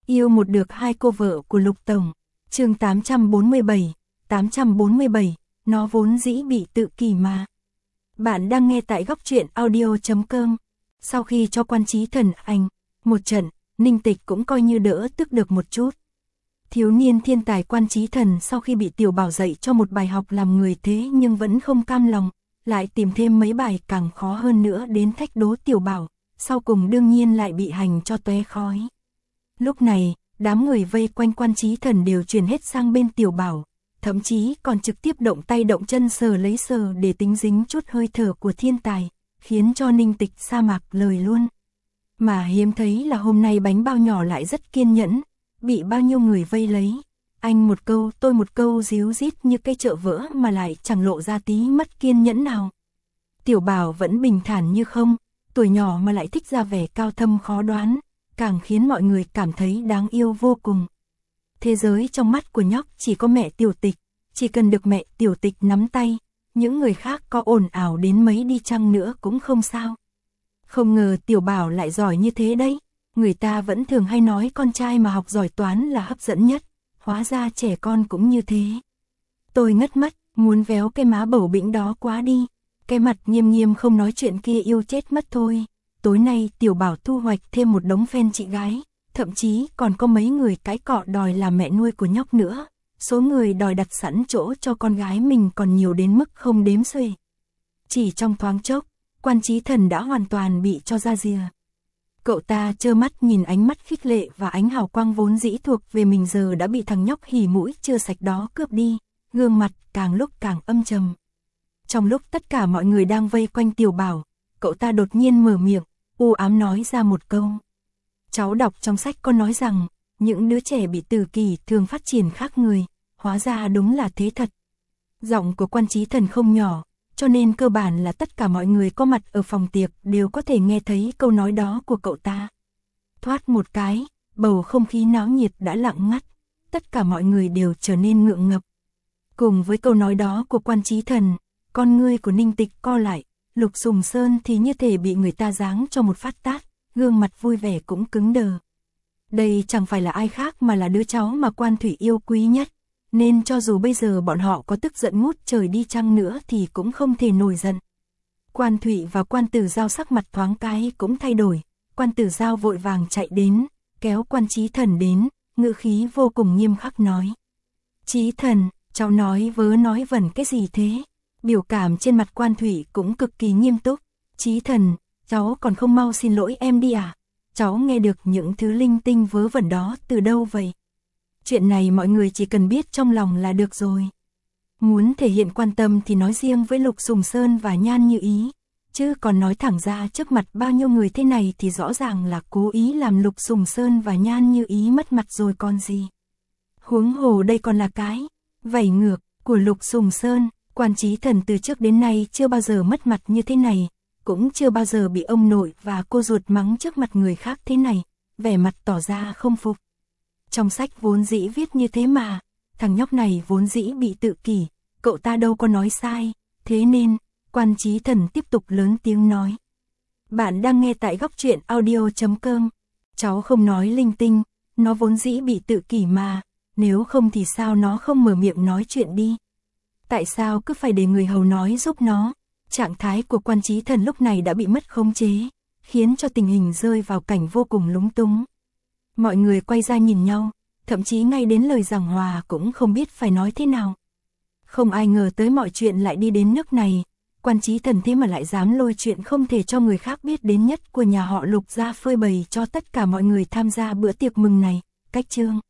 Yêu một được hai cô vợ của Lục Tổng. Chương 847, nó vốn dĩ bị tự kỷ mà. Bạn đang nghe tại góc truyện audio.com. Sau khi cho Quan Chí Thần anh một trận, Ninh Tịch cũng coi như đỡ tức được một chút. Thiếu niên thiên tài Quan Chí Thần sau khi bị Tiểu Bảo dạy cho một bài học làm người thế nhưng vẫn không cam lòng, lại tìm thêm mấy bài càng khó hơn nữa đến thách đố Tiểu Bảo, sau cùng đương nhiên lại bị hành cho tóe khói. Lúc này, đám người vây quanh Quan Chí Thần đều chuyển hết sang bên Tiểu Bảo, thậm chí còn trực tiếp động tay động chân sờ lấy sờ để tính dính chút hơi thở của thiên tài, khiến cho Ninh Tịch sa mạc lời luôn. Mà hiếm thấy là hôm nay bánh bao nhỏ lại rất kiên nhẫn, bị bao nhiêu người vây lấy, anh một câu tôi một câu díu dít như cây chợ vỡ mà lại chẳng lộ ra tí mất kiên nhẫn nào. Tiểu Bảo vẫn bình thản như không, tuổi nhỏ mà lại thích ra vẻ cao thâm khó đoán, càng khiến mọi người cảm thấy đáng yêu vô cùng. Thế giới trong mắt của nhóc chỉ có mẹ Tiểu Tịch, chỉ cần được mẹ Tiểu Tịch nắm tay, những người khác có ồn ào đến mấy đi chăng nữa cũng không sao. Không ngờ Tiểu Bảo lại giỏi như thế đấy, người ta vẫn thường hay nói con trai mà học giỏi toán là hấp dẫn nhất, hóa ra trẻ con cũng như thế. Tôi ngất mắt, muốn véo cái má bầu bĩnh đó quá đi, cái mặt nghiêm nghiêm không nói chuyện kia yêu chết mất thôi. Tối nay Tiểu Bảo thu hoạch thêm một đống fan chị gái, thậm chí còn có mấy người cái cọ đòi làm mẹ nuôi của nhóc nữa. Số người đòi đặt sẵn chỗ cho con gái mình còn nhiều đến mức không đếm xuể. Chỉ trong thoáng chốc, Quan Chí Thần đã hoàn toàn bị cho ra rìa. Cậu ta trơ mắt nhìn ánh mắt khích lệ và ánh hào quang vốn dĩ thuộc về mình giờ đã bị thằng nhóc hỉ mũi chưa sạch đó cướp đi, gương mặt càng lúc càng âm trầm. Trong lúc tất cả mọi người đang vây quanh Tiểu Bảo, cậu ta đột nhiên mở miệng, u ám nói ra một câu. Cháu đọc trong sách có nói rằng, những đứa trẻ bị tự kỷ thường phát triển khác người, hóa ra đúng là thế thật. Giọng của Quan Chí Thần không nhỏ, cho nên cơ bản là tất cả mọi người có mặt ở phòng tiệc đều có thể nghe thấy câu nói đó của cậu ta. Thoát một cái, bầu không khí náo nhiệt đã lặng ngắt, tất cả mọi người đều trở nên ngượng ngập. Cùng với câu nói đó của Quan Chí Thần, con ngươi của Ninh Tịch co lại, Lục Sùng Sơn thì như thể bị người ta giáng cho một phát tát, gương mặt vui vẻ cũng cứng đờ. Đây chẳng phải là ai khác mà là đứa cháu mà Quan Thủy yêu quý nhất, nên cho dù bây giờ bọn họ có tức giận ngút trời đi chăng nữa thì cũng không thể nổi giận. Quan Thủy và Quan Tử Giao sắc mặt thoáng cái cũng thay đổi, Quan Tử Giao vội vàng chạy đến, kéo Quan Chí Thần đến, ngữ khí vô cùng nghiêm khắc nói. Chí Thần, cháu nói vớ nói vẩn cái gì thế? Biểu cảm trên mặt Quan Thủy cũng cực kỳ nghiêm túc. Chí Thần, cháu còn không mau xin lỗi em đi à? Cháu nghe được những thứ linh tinh vớ vẩn đó từ đâu vậy? Chuyện này mọi người chỉ cần biết trong lòng là được rồi. Muốn thể hiện quan tâm thì nói riêng với Lục Sùng Sơn và Nhan Như Ý, chứ còn nói thẳng ra trước mặt bao nhiêu người thế này thì rõ ràng là cố ý làm Lục Sùng Sơn và Nhan Như Ý mất mặt rồi còn gì. Huống hồ đây còn là cái vảy ngược của Lục Sùng Sơn. Quan Chí Thần từ trước đến nay chưa bao giờ mất mặt như thế này, cũng chưa bao giờ bị ông nội và cô ruột mắng trước mặt người khác thế này, vẻ mặt tỏ ra không phục. Trong sách vốn dĩ viết như thế mà, thằng nhóc này vốn dĩ bị tự kỷ, cậu ta đâu có nói sai, thế nên, Quan Chí Thần tiếp tục lớn tiếng nói. Bạn đang nghe tại góc truyện audio.com, cháu không nói linh tinh, nó vốn dĩ bị tự kỷ mà, nếu không thì sao nó không mở miệng nói chuyện đi. Tại sao cứ phải để người hầu nói giúp nó? Trạng thái của Quan Chí Thần lúc này đã bị mất khống chế, khiến cho tình hình rơi vào cảnh vô cùng lúng túng. Mọi người quay ra nhìn nhau, thậm chí ngay đến lời giảng hòa cũng không biết phải nói thế nào. Không ai ngờ tới mọi chuyện lại đi đến nước này, Quan Chí Thần thế mà lại dám lôi chuyện không thể cho người khác biết đến nhất của nhà họ Lục ra phơi bày cho tất cả mọi người tham gia bữa tiệc mừng này. Cách chương